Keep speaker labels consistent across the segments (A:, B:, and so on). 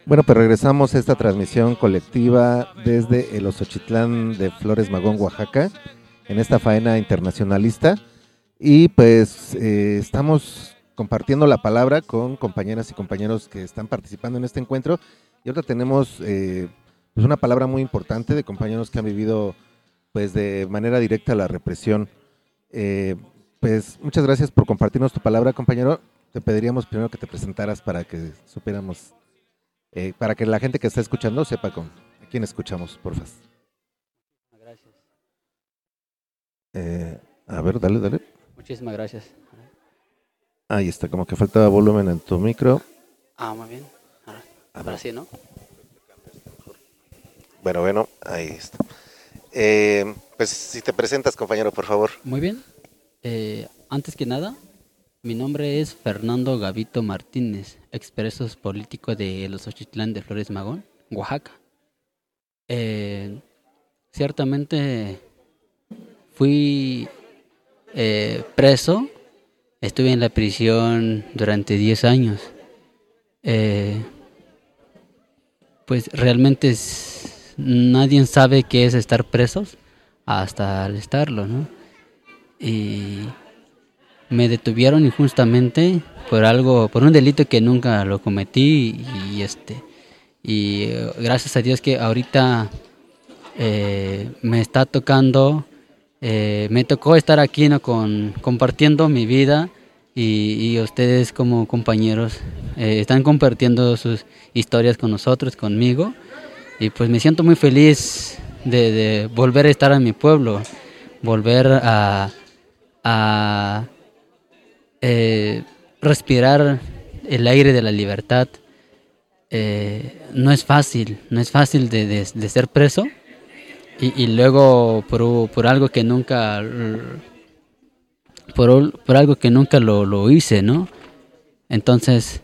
A: Bueno, pues regresamos a esta transmisión colectiva desde el Osochitlán de Flores Magón, Oaxaca, en esta faena internacionalista. Y pues estamos compartiendo la palabra con compañeras y compañeros que están participando en este encuentro. Y ahora tenemos pues una palabra muy importante de compañeros que han vivido pues de manera directa la represión. Pues muchas gracias por compartirnos tu palabra, compañero. Te pediríamos primero que te presentaras para que supiéramos, para que la gente que está escuchando sepa a quién escuchamos, por favor.
B: Gracias.
A: A ver, dale.
B: Muchísimas gracias.
A: Ahí está, como que faltaba volumen en tu micro.
B: Muy bien. Ahora sí, ¿no?
A: Bueno, ahí está. Pues si te presentas, compañero, por favor.
B: Muy bien. Antes que nada, mi nombre es Fernando Gavito Martínez, expreso político de los Ochitlán de Flores Magón, Oaxaca. Ciertamente fui preso, estuve en la prisión durante 10 años. Pues realmente nadie sabe qué es estar presos hasta al estarlo, ¿no? Y me detuvieron injustamente por un delito que nunca lo cometí y gracias a Dios que ahorita me está tocando, me tocó estar aquí, ¿no? Compartiendo mi vida y ustedes como compañeros están compartiendo sus historias con nosotros, conmigo, y pues me siento muy feliz de volver a estar en mi pueblo, volver a respirar el aire de la libertad. No es fácil de ser preso y luego por algo que nunca por algo que nunca lo hice, ¿no? Entonces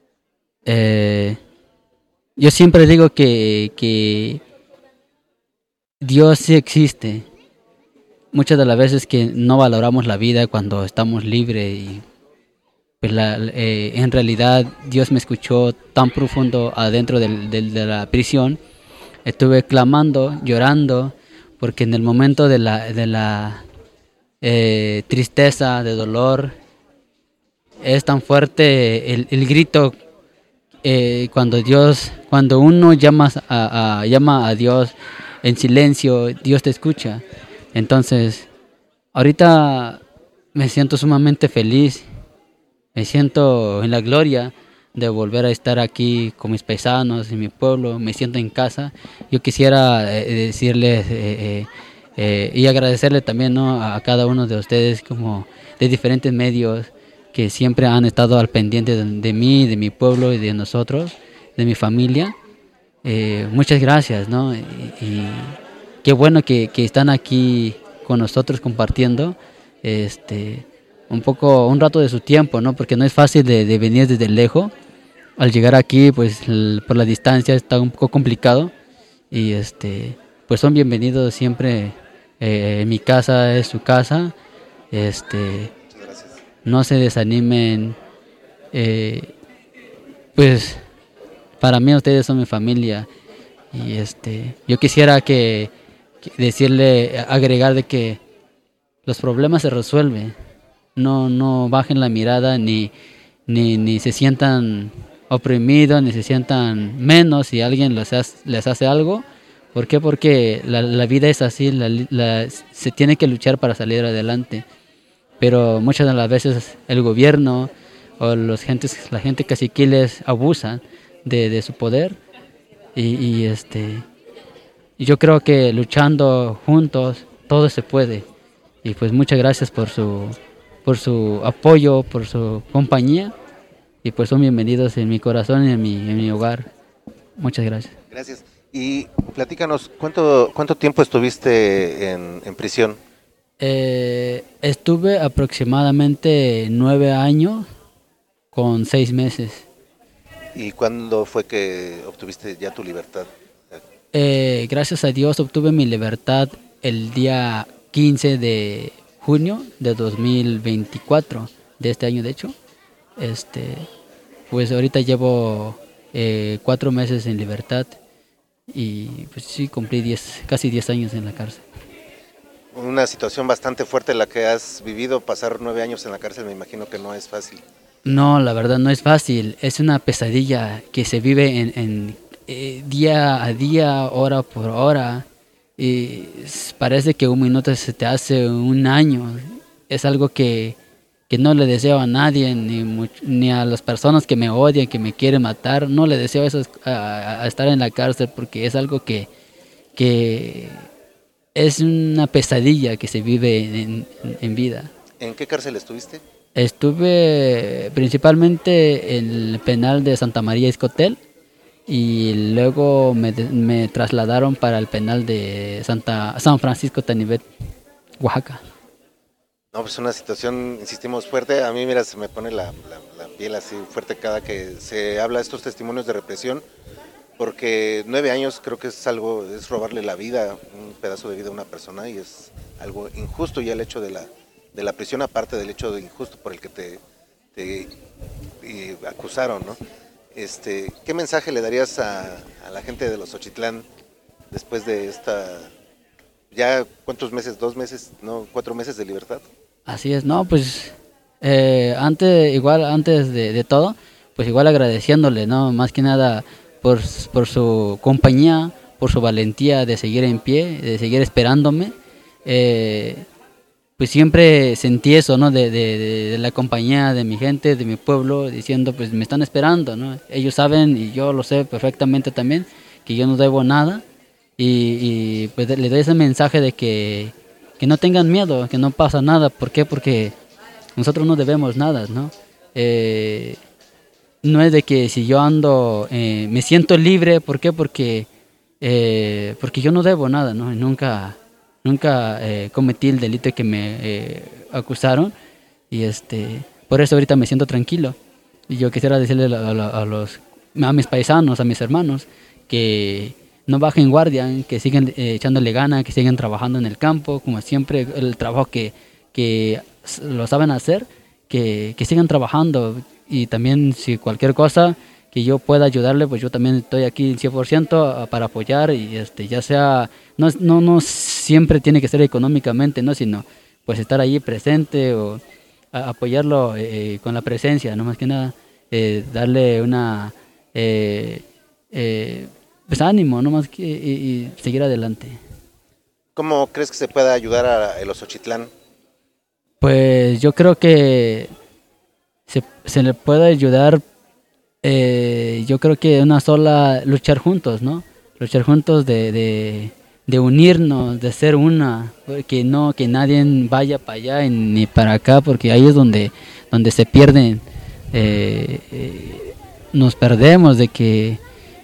B: yo siempre digo que Dios sí existe. Muchas de las veces que no valoramos la vida cuando estamos libres y pues en realidad Dios me escuchó tan profundo adentro de la prisión. Estuve clamando, llorando, porque en el momento de la tristeza, de dolor, es tan fuerte el grito cuando uno llama a Dios en silencio, Dios te escucha. Entonces, ahorita me siento sumamente feliz. Me siento en la gloria de volver a estar aquí con mis paisanos en mi pueblo, me siento en casa. Yo quisiera decirles y agradecerle también, ¿no?, a cada uno de ustedes como de diferentes medios que siempre han estado al pendiente de mí, de mi pueblo y de nosotros, de mi familia. Muchas gracias, ¿no? Y qué bueno que están aquí con nosotros compartiendo un rato de su tiempo, ¿no? Porque no es fácil de venir desde lejos. Al llegar aquí, pues por la distancia está un poco complicado y pues son bienvenidos siempre. En mi casa es su casa. No se desanimen. Pues para mí ustedes son mi familia y yo quisiera agregar de que los problemas se resuelven. No bajen la mirada ni se sientan oprimidos, ni se sientan menos si alguien les hace algo. ¿Por qué? Porque la vida es así, se tiene que luchar para salir adelante. Pero muchas de las veces el gobierno o la gente caciquiles abusan de su poder y yo creo que luchando juntos todo se puede. Y pues muchas gracias por su apoyo, por su compañía, y pues son bienvenidos en mi corazón y en mi hogar. Muchas gracias.
A: Gracias. Y platícanos, ¿cuánto tiempo estuviste en prisión?
B: Estuve aproximadamente 9 años con 6 meses.
A: ¿Y cuándo fue que obtuviste ya tu libertad?
B: Gracias a Dios obtuve mi libertad el día 15 de junio de 2024, de este año de hecho. Pues ahorita llevo 4 meses en libertad y pues sí, cumplí casi 10 años en la cárcel.
A: Una situación bastante fuerte la que has vivido, pasar 9 años en la cárcel, me imagino que no es fácil.
B: No, la verdad no es fácil, es una pesadilla que se vive día a día, hora por hora, y parece que un minuto se te hace un año. Es algo que no le deseo a nadie, ni a las personas que me odian, que me quieren matar. No le deseo eso a estar en la cárcel, porque es algo que es una pesadilla que se vive en vida.
A: ¿En qué cárcel estuviste?
B: Estuve principalmente en el penal de Santa María Iscotel y luego me trasladaron para el penal de San Francisco Tanivet, Oaxaca.
A: No, pues una situación, insistimos, fuerte. A mí, mira, se me pone la piel así fuerte cada que se habla de estos testimonios de represión, porque 9 años creo que es robarle la vida, un pedazo de vida a una persona, y es algo injusto ya el hecho de la prisión, aparte del hecho de injusto por el que te acusaron, ¿no? ¿Qué mensaje le darías a la gente de los Xochitlán después de ya cuántos meses, 2 meses, no, 4 meses de libertad?
B: Así es, no, pues antes de todo, pues igual agradeciéndole, ¿no? Más que nada por su compañía, por su valentía de seguir en pie, de seguir esperándome. Pues siempre sentí eso, ¿no? De la compañía, de mi gente, de mi pueblo, diciendo, pues me están esperando, ¿no? Ellos saben, y yo lo sé perfectamente también, que yo no debo nada, y pues le doy ese mensaje de que no tengan miedo, que no pasa nada. ¿Por qué? Porque nosotros no debemos nada, ¿no? No es de que si yo ando, me siento libre. ¿Por qué? Porque yo no debo nada, ¿no? Nunca cometí el delito que me acusaron, y por eso ahorita me siento tranquilo. Y yo quisiera decirle a mis paisanos, a mis hermanos, que no bajen guardia, que sigan echándole gana, que sigan trabajando en el campo, como siempre, el trabajo que lo saben hacer, que sigan trabajando. Y también, si cualquier cosa que yo pueda ayudarle, pues yo también estoy aquí 100% para apoyar, y ya sea, no siempre tiene que ser económicamente, ¿no? Sino pues estar allí presente, o apoyarlo con la presencia, no más que nada, darle una pues ánimo, no más que y seguir adelante.
A: ¿Cómo crees que se pueda ayudar a los Xochitlán?
B: Pues yo creo que se le puede ayudar. Yo creo que una sola, luchar juntos, ¿no? Luchar juntos de unirnos, de ser una, que nadie vaya para allá ni para acá, porque ahí es donde se pierden, nos perdemos de que,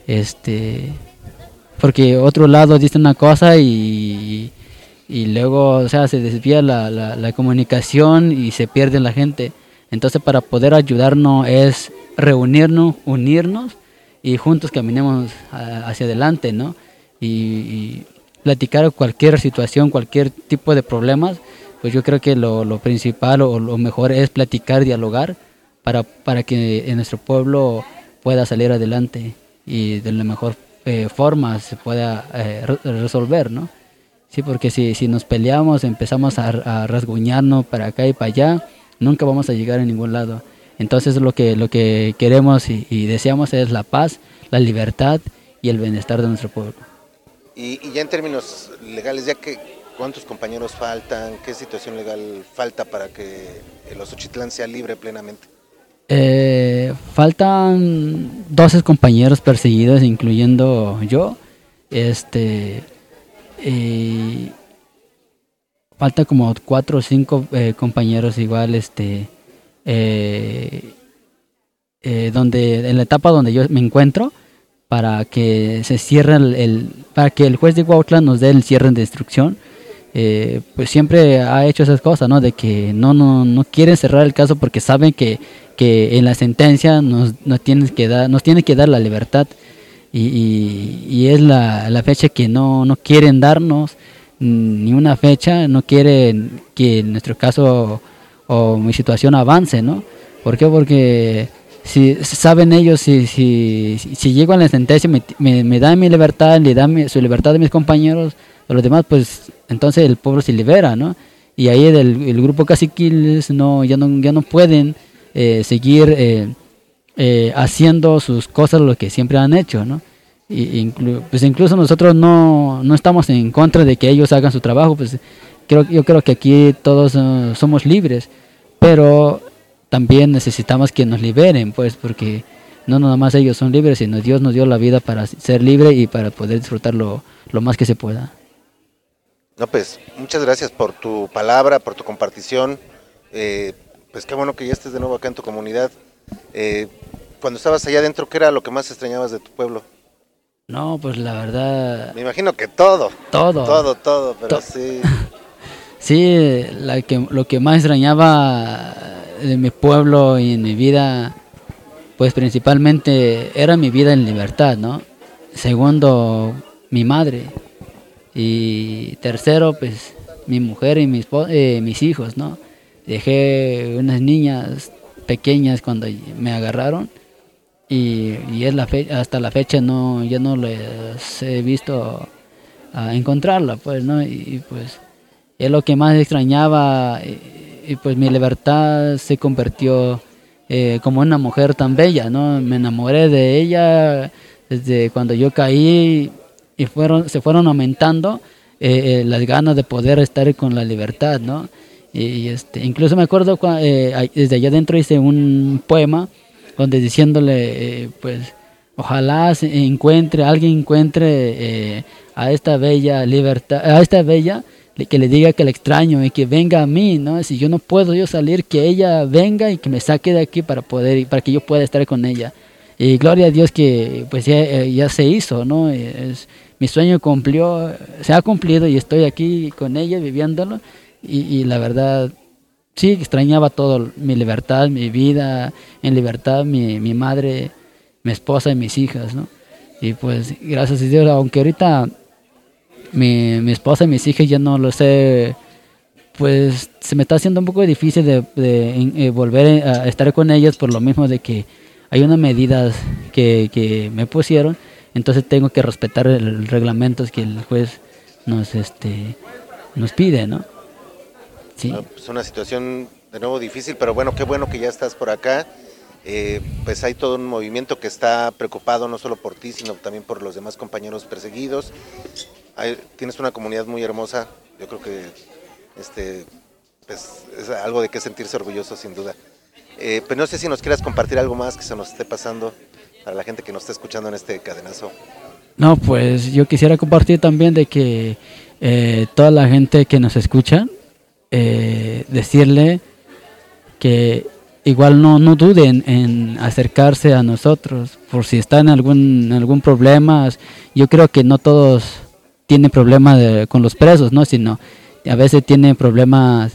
B: porque otro lado dice una cosa y luego, o sea, se desvía la comunicación y se pierde la gente. Entonces, para poder ayudarnos es reunirnos, unirnos, y juntos caminemos hacia adelante, ¿no? Y platicar cualquier situación, cualquier tipo de problemas, pues yo creo que lo principal o lo mejor es platicar, dialogar, para que en nuestro pueblo pueda salir adelante y de la mejor forma se pueda resolver, ¿no? Sí, porque si nos peleamos, empezamos a rasguñarnos para acá y para allá, nunca vamos a llegar a ningún lado. Entonces lo que queremos y deseamos es la paz, la libertad y el bienestar de nuestro pueblo.
A: Y ya en términos legales, ¿cuántos compañeros faltan? ¿Qué situación legal falta para que los Xochitlán sea libre plenamente?
B: Faltan 12 compañeros perseguidos, incluyendo yo. Falta como 4 o 5 compañeros igual, donde en la etapa donde yo me encuentro, para que se cierre para que el juez de Cuautla nos dé el cierre de instrucción. Pues siempre ha hecho esas cosas, ¿no? De que no quieren cerrar el caso porque saben que en la sentencia nos tiene que dar la libertad, y es la fecha que no quieren darnos, ni una fecha, no quieren que en nuestro caso o mi situación avance, ¿no? ¿Por qué? Porque si saben ellos, si llego a la sentencia, me dan mi libertad, le dan su libertad a mis compañeros, a los demás, pues entonces el pueblo se libera, ¿no? Y ahí el grupo caciquiles ya no pueden seguir haciendo sus cosas lo que siempre han hecho, ¿no? Pues incluso nosotros no estamos en contra de que ellos hagan su trabajo, pues yo creo que aquí todos somos libres, pero también necesitamos que nos liberen, pues, porque no nada más ellos son libres, sino Dios nos dio la vida para ser libre y para poder disfrutar lo más que se pueda.
A: No, pues, muchas gracias por tu palabra, por tu compartición. Pues qué bueno que ya estés de nuevo acá en tu comunidad. Cuando estabas allá adentro, ¿qué era lo que más extrañabas de tu pueblo?
B: No, pues la verdad...
A: Me imagino que todo.
B: Todo,
A: pero sí.
B: Sí, lo que más extrañaba de mi pueblo y en mi vida, pues principalmente era mi vida en libertad, ¿no? Segundo, mi madre. Y tercero, pues mi mujer y mis hijos, ¿no? Dejé unas niñas pequeñas cuando me agarraron y hasta la fecha ya no les he visto a encontrarla, pues, ¿no? Y pues es lo que más extrañaba y pues mi libertad se convirtió como una mujer tan bella, ¿no? Me enamoré de ella desde cuando yo caí y se fueron aumentando las ganas de poder estar con la libertad, ¿no? Incluso me acuerdo desde allá adentro hice un poema donde diciéndole pues ojalá alguien encuentre a esta bella libertad, a esta bella, que le diga que la extraño y que venga a mí, ¿no? Si yo no puedo salir, que ella venga y que me saque de aquí para que yo pueda estar con ella. Y gloria a Dios que pues ya se hizo, ¿no? Mi sueño se ha cumplido y estoy aquí con ella viviéndolo y la verdad sí extrañaba todo, mi libertad, mi vida en libertad, mi madre, mi esposa y mis hijas, ¿no? Y pues gracias a Dios, aunque ahorita mi esposa y mis hijas ya no lo sé, pues se me está haciendo un poco difícil de volver a estar con ellas por lo mismo de que hay unas medidas que me pusieron, entonces tengo que respetar el reglamento que el juez nos pide, ¿no? Sí.
A: Es una situación de nuevo difícil, pero bueno, qué bueno que ya estás por acá. Pues hay todo un movimiento que está preocupado no solo por ti, sino también por los demás compañeros perseguidos. Tienes una comunidad muy hermosa, yo creo que pues es algo de qué sentirse orgulloso sin duda. Pues no sé si nos quieras compartir algo más que se nos esté pasando para la gente que nos está escuchando en este cadenazo.
B: No, pues yo quisiera compartir también de que toda la gente que nos escucha, decirle que igual no duden en acercarse a nosotros por si están en algún problema. Yo creo que no todos tienen problemas con los presos, ¿no? Sino a veces tienen problemas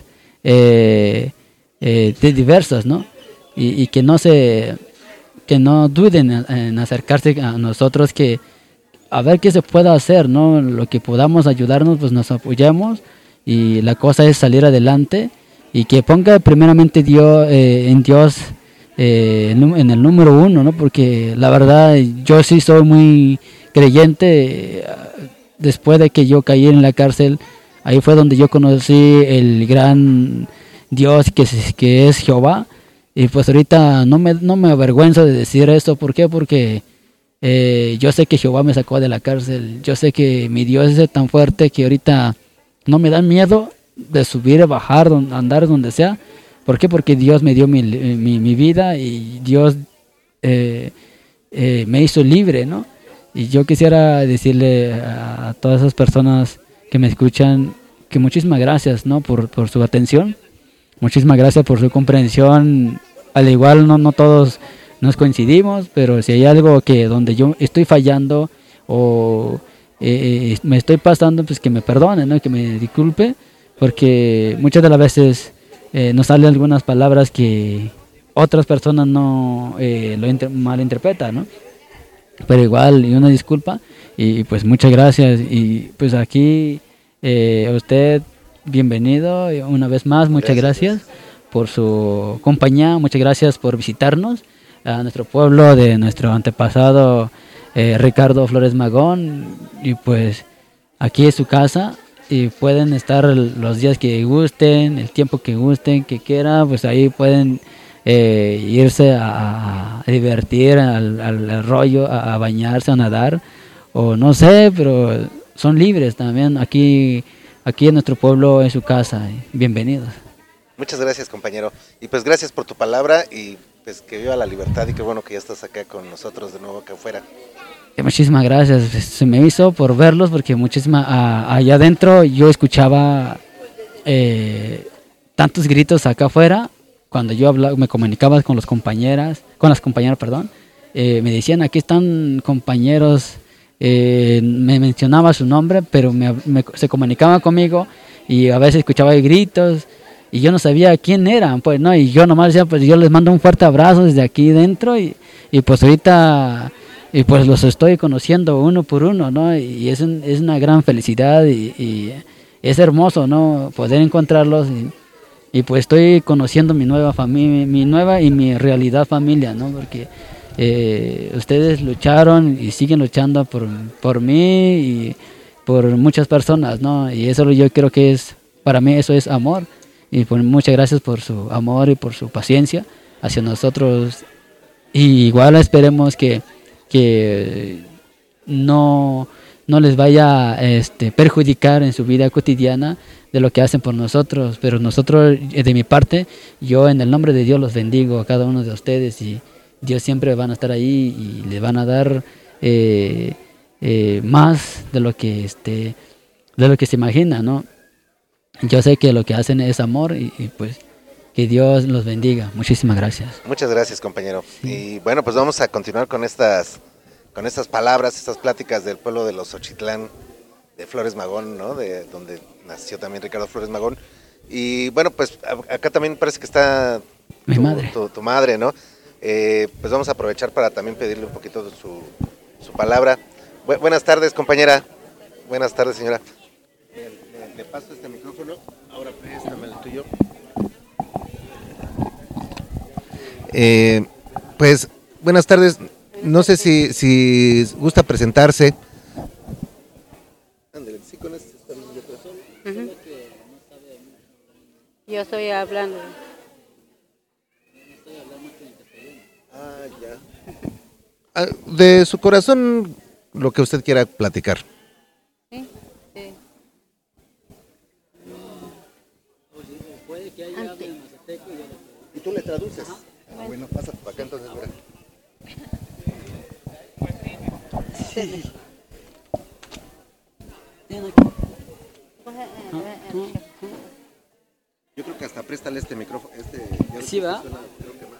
B: diversos, ¿no? Y que no duden en acercarse a nosotros, que a ver qué se puede hacer, ¿no? Lo que podamos ayudarnos, pues nos apoyamos y la cosa es salir adelante y que ponga primeramente Dios en Dios en el número uno, ¿no? Porque la verdad yo sí soy muy creyente. Después de que yo caí en la cárcel, ahí fue donde yo conocí el gran Dios que es Jehová. Y pues ahorita no me avergüenzo de decir esto. ¿Por qué? Porque yo sé que Jehová me sacó de la cárcel. Yo sé que mi Dios es tan fuerte que ahorita no me da miedo de subir, bajar, andar donde sea. ¿Por qué? Porque Dios me dio mi vida y Dios me hizo libre, ¿no? Y yo quisiera decirle a todas esas personas que me escuchan que muchísimas gracias, ¿no? por su atención. Muchísimas gracias por su comprensión. Al igual no todos nos coincidimos, pero si hay algo donde yo estoy fallando o me estoy pasando, pues que me perdone, ¿no? Que me disculpe, porque muchas de las veces nos salen algunas palabras que otras personas no malinterpretan, ¿no? Pero igual, y una disculpa, y pues muchas gracias. Y pues aquí a usted, bienvenido una vez más, muchas gracias por su compañía, muchas gracias por visitarnos. a nuestro pueblo, de nuestro antepasado Ricardo Flores Magón, y pues aquí es su casa y pueden estar los días que gusten, el tiempo que gusten, que quieran, pues ahí pueden irse a divertir al arroyo, a bañarse, a nadar, o no sé, pero son libres también. Aquí en nuestro pueblo es su casa. Bienvenidos.
A: Muchas gracias, compañero. Y pues gracias por tu palabra y pues que viva la libertad y qué bueno que ya estás acá con nosotros de nuevo acá afuera.
B: Muchísimas gracias. Se me hizo por verlos porque allá adentro yo escuchaba tantos gritos acá afuera. Cuando yo me comunicaba con las compañeras, perdón, me decían, aquí están compañeros, me mencionaba su nombre, pero se comunicaba conmigo y a veces escuchaba gritos y yo no sabía quién eran, pues, ¿no? Y yo nomás decía, pues yo les mando un fuerte abrazo desde aquí dentro y pues ahorita pues los estoy conociendo uno por uno, ¿no? Y es una gran felicidad y es hermoso, ¿no? Poder encontrarlos y pues estoy conociendo mi nueva familia, mi nueva y mi realidad familia, ¿no? Porque ustedes lucharon y siguen luchando por mí y por muchas personas, ¿no? Y eso yo creo que para mí eso es amor. Y pues muchas gracias por su amor y por su paciencia hacia nosotros. Y igual esperemos que no les vaya perjudicar en su vida cotidiana de lo que hacen por nosotros, pero nosotros, de mi parte, yo en el nombre de Dios los bendigo a cada uno de ustedes y Dios siempre van a estar ahí y les van a dar más de lo que se imagina, ¿no? Yo sé que lo que hacen es amor y pues que Dios los bendiga. Muchísimas gracias.
A: Muchas gracias, compañero. Sí. Y bueno, pues vamos a continuar con estas palabras, estas pláticas del pueblo de los Xochitlán de Flores Magón, ¿no? De donde nació también Ricardo Flores Magón. Y bueno, pues acá también parece que está
B: mi madre.
A: Tu madre, ¿no? Pues vamos a aprovechar para también pedirle un poquito de su palabra. Buenas tardes, compañera. Buenas tardes, señora. Le paso este micrófono. Ahora préstame el tuyo. Pues buenas tardes. No sé si gusta presentarse.
C: Yo estoy hablando.
A: Ya. De su corazón, lo que usted quiera platicar.
C: Sí, sí.
A: Y tú le traduces. Bueno, pasa para acá entonces, mira. Sí. Yo creo que hasta préstale este micrófono.
B: ¿Sí va?
A: Suena, creo que más.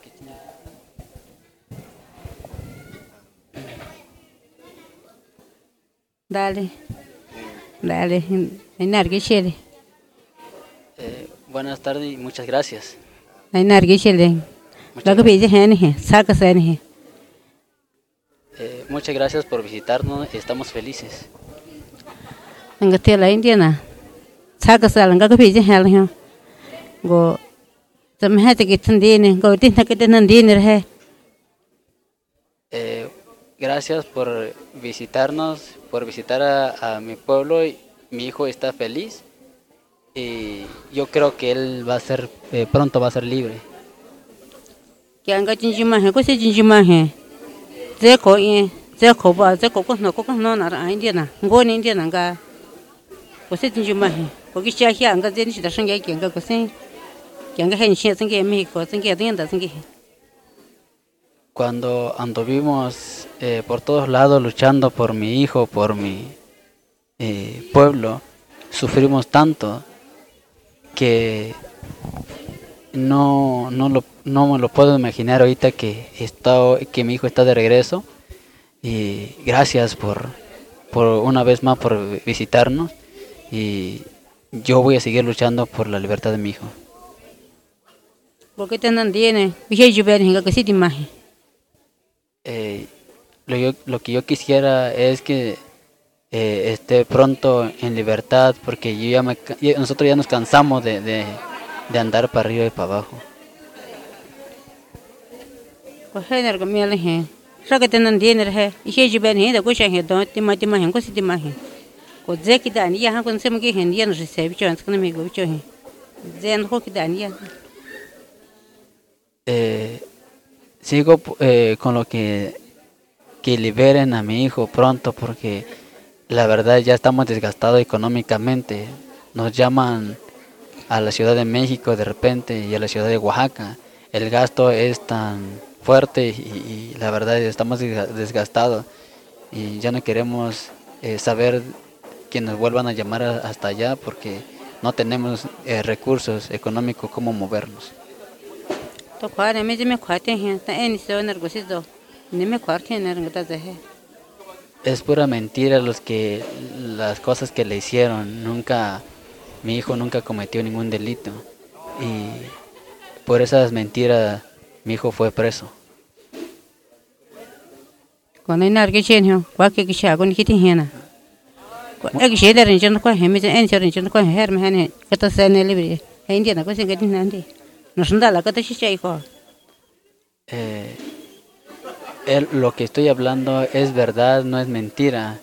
C: Dale.
B: Buenas tardes y muchas gracias. Muchas gracias por visitarnos, estamos felices. Gracias por visitarnos, por visitar a mi pueblo. Mi hijo está feliz y yo creo que él pronto va a ser libre. Cuando anduvimos por todos lados luchando por mi hijo, por mi pueblo, sufrimos tanto que no me lo puedo imaginar ahorita que mi hijo está de regreso. Y gracias por una vez más por visitarnos y yo voy a seguir luchando por la libertad de mi hijo. Lo que yo quisiera es que esté pronto en libertad, porque nosotros ya nos cansamos de andar para arriba y para abajo.
C: Ko hener ko mele he. Saka tenan diner he. Ihe jiben he da ko shan he don tima he ko sitima he. Ko zeki dan ya han ko sem ki hen yan recebe chance ko me go cho he. Zen ho ki dan ya.
B: Sigo con lo que liberen a mi hijo pronto porque la verdad ya estamos desgastados económicamente. Nos llaman a la Ciudad de México de repente y a la Ciudad de Oaxaca. El gasto es tan fuerte y la verdad estamos desgastados y ya no queremos saber que nos vuelvan a llamar hasta allá porque no tenemos recursos económicos como movernos.
C: To kware me me kwate he ta en so ner go sido. Ni me kwarte ner ngata he.
B: Es pura mentira las cosas que le hicieron. Mi hijo nunca cometió ningún delito y por esas mentiras mi hijo fue preso.
C: Con en ar que chen he, kwa que sha con kiti hena. Ko ek she der en chen ko he me en chen chen ko her me hane kata se ne libre. He india na ko se gadi nandi. No sunda la kata shi hijo.
B: Lo que estoy hablando es verdad, no es mentira.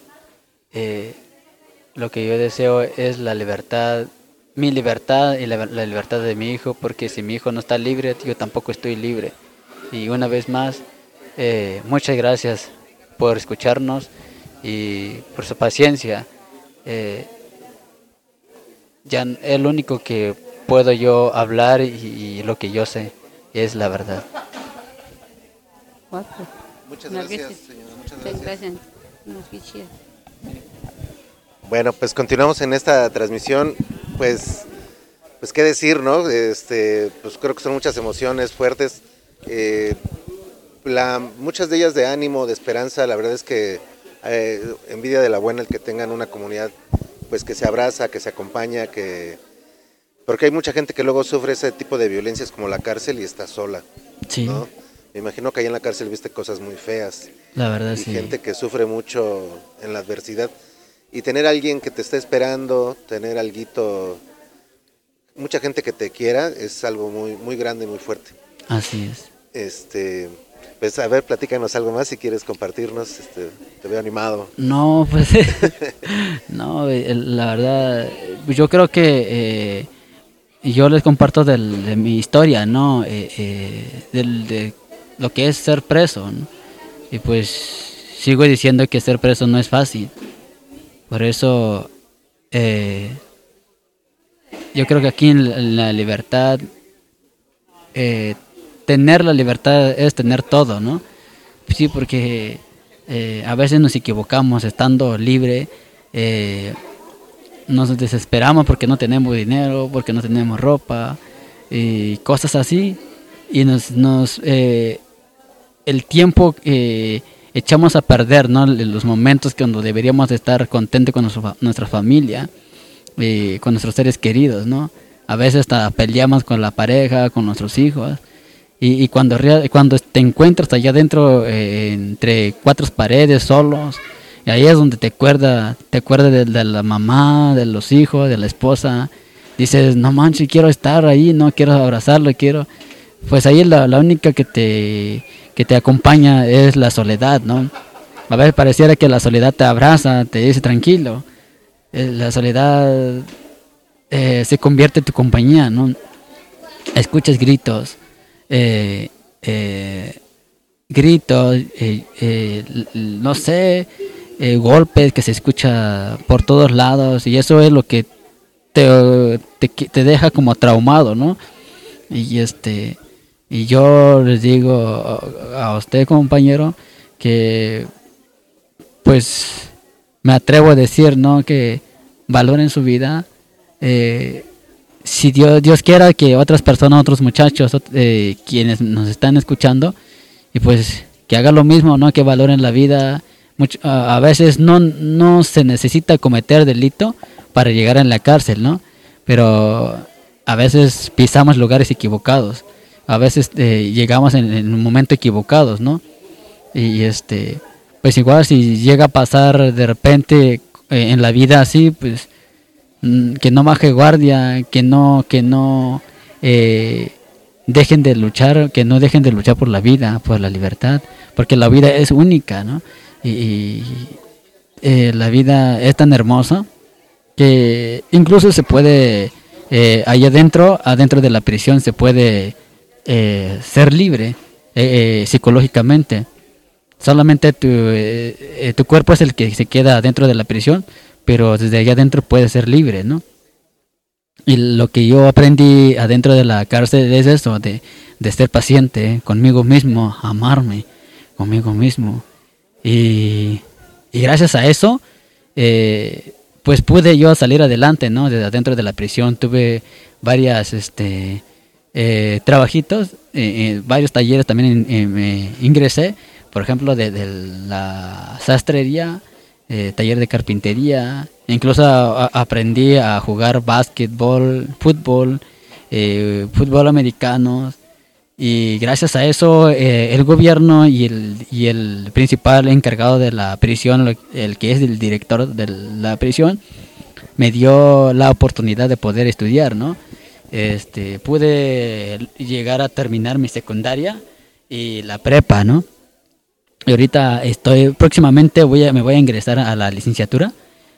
B: Lo que yo deseo es la libertad, mi libertad y la libertad de mi hijo, porque si mi hijo no está libre, yo tampoco estoy libre. Y una vez más, muchas gracias por escucharnos y por su paciencia. Ya es lo único que puedo yo hablar y lo que yo sé es la verdad.
A: Muchas gracias, señora. Muchas gracias.
C: Gracias.
A: Bueno, pues continuamos en esta transmisión. Pues qué decir, ¿no? Pues creo que son muchas emociones fuertes. Muchas de ellas de ánimo, de esperanza. La verdad es que envidia de la buena el que tengan una comunidad, pues que se abraza, que se acompaña, porque hay mucha gente que luego sufre ese tipo de violencias como la cárcel y está sola,
B: Sí.
A: ¿no? Me imagino que ahí en la cárcel viste cosas muy feas.
B: La verdad,
A: y
B: sí.
A: Gente que sufre mucho en la adversidad. Y tener a alguien que te esté esperando, tener alguito, mucha gente que te quiera, es algo muy, muy grande y muy fuerte.
B: Así es.
A: Pues a ver, platícanos algo más si quieres compartirnos, te veo animado.
B: No, pues, no, la verdad, yo creo que yo les comparto de mi historia, ¿no? De lo que es ser preso, ¿no? Y pues sigo diciendo que ser preso no es fácil. Por eso yo creo que aquí en la libertad, tener la libertad es tener todo, ¿no? Sí, porque a veces nos equivocamos estando libre, nos desesperamos porque no tenemos dinero, porque no tenemos ropa y cosas así, y el tiempo echamos a perder, ¿no? Los momentos cuando deberíamos estar contentos con nuestra familia, con nuestros seres queridos, ¿no? A veces hasta peleamos con la pareja, con nuestros hijos, y cuando te encuentras allá adentro entre cuatro paredes solos, y ahí es donde te acuerdas de la mamá, de los hijos, de la esposa. Dices, no manches, quiero estar ahí, no quiero abrazarlo, pues ahí la única que te acompaña es la soledad, ¿no? A veces pareciera que la soledad te abraza, te dice tranquilo. La soledad se convierte en tu compañía, ¿no? Escuchas gritos, no sé, golpes que se escucha por todos lados, y eso es lo que te deja como traumado, ¿no? Y yo les digo a usted, compañero, que pues me atrevo a decir, ¿no?, que valoren su vida. Si Dios quiera que otras personas, otros muchachos, quienes nos están escuchando, y pues que hagan lo mismo, ¿no?, que valoren la vida. A veces no se necesita cometer delito para llegar a la cárcel, ¿no? Pero a veces pisamos lugares equivocados. A veces llegamos en un momento equivocados, ¿no? Y pues igual si llega a pasar de repente en la vida así, pues que no baje guardia, que no dejen de luchar, que no dejen de luchar por la vida, por la libertad, porque la vida es única, ¿no? Y la vida es tan hermosa que incluso se puede, allá adentro de la prisión se puede ser libre psicológicamente. Solamente tu cuerpo es el que se queda dentro de la prisión, pero desde allá adentro puedes ser libre, ¿no? Y lo que yo aprendí adentro de la cárcel es eso, de ser paciente conmigo mismo, amarme conmigo mismo. Y gracias a eso, pues pude yo salir adelante, ¿no? Desde adentro de la prisión tuve varias trabajitos, varios talleres también me ingresé, por ejemplo, de la sastrería, taller de carpintería, incluso aprendí a jugar básquetbol, fútbol, fútbol americano, y gracias a eso el gobierno y el principal encargado de la prisión, el que es el director de la prisión, me dio la oportunidad de poder estudiar, ¿no? Pude llegar a terminar mi secundaria y la prepa, ¿no? Y ahorita próximamente me voy a ingresar a la licenciatura,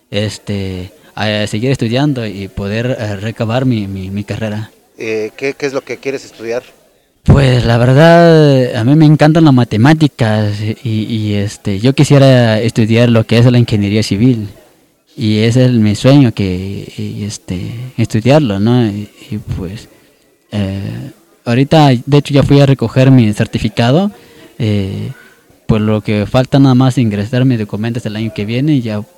B: a seguir estudiando y poder recabar mi carrera.
A: ¿Qué es lo que quieres estudiar?
B: Pues la verdad, a mí me encantan las matemáticas y yo quisiera estudiar lo que es la ingeniería civil. Y ese es mi sueño, estudiarlo, ¿no? Y pues ahorita, de hecho, ya fui a recoger mi certificado. Pues lo que falta nada más ingresar mis documentos el año que viene y ya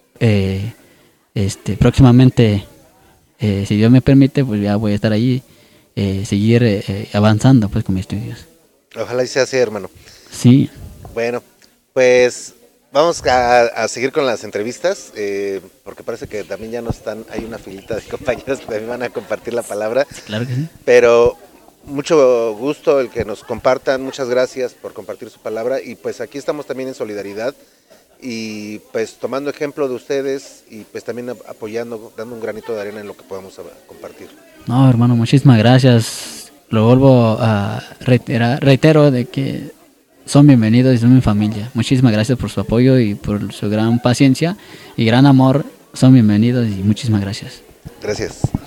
B: próximamente, si Dios me permite, pues ya voy a estar ahí, seguir avanzando pues con mis estudios.
A: Ojalá y sea así, hermano.
B: Sí.
A: Bueno, pues vamos a seguir con las entrevistas, porque parece que también ya no están, hay una filita de compañeros que también van a compartir la palabra.
B: Claro que sí.
A: Pero mucho gusto el que nos compartan, muchas gracias por compartir su palabra, y pues aquí estamos también en solidaridad y pues tomando ejemplo de ustedes y pues también apoyando, dando un granito de arena en lo que podamos compartir.
B: No, hermano, muchísimas gracias. Lo vuelvo a reitero de que son bienvenidos y son mi familia. Muchísimas gracias por su apoyo y por su gran paciencia y gran amor. Son bienvenidos y muchísimas gracias.
A: Gracias.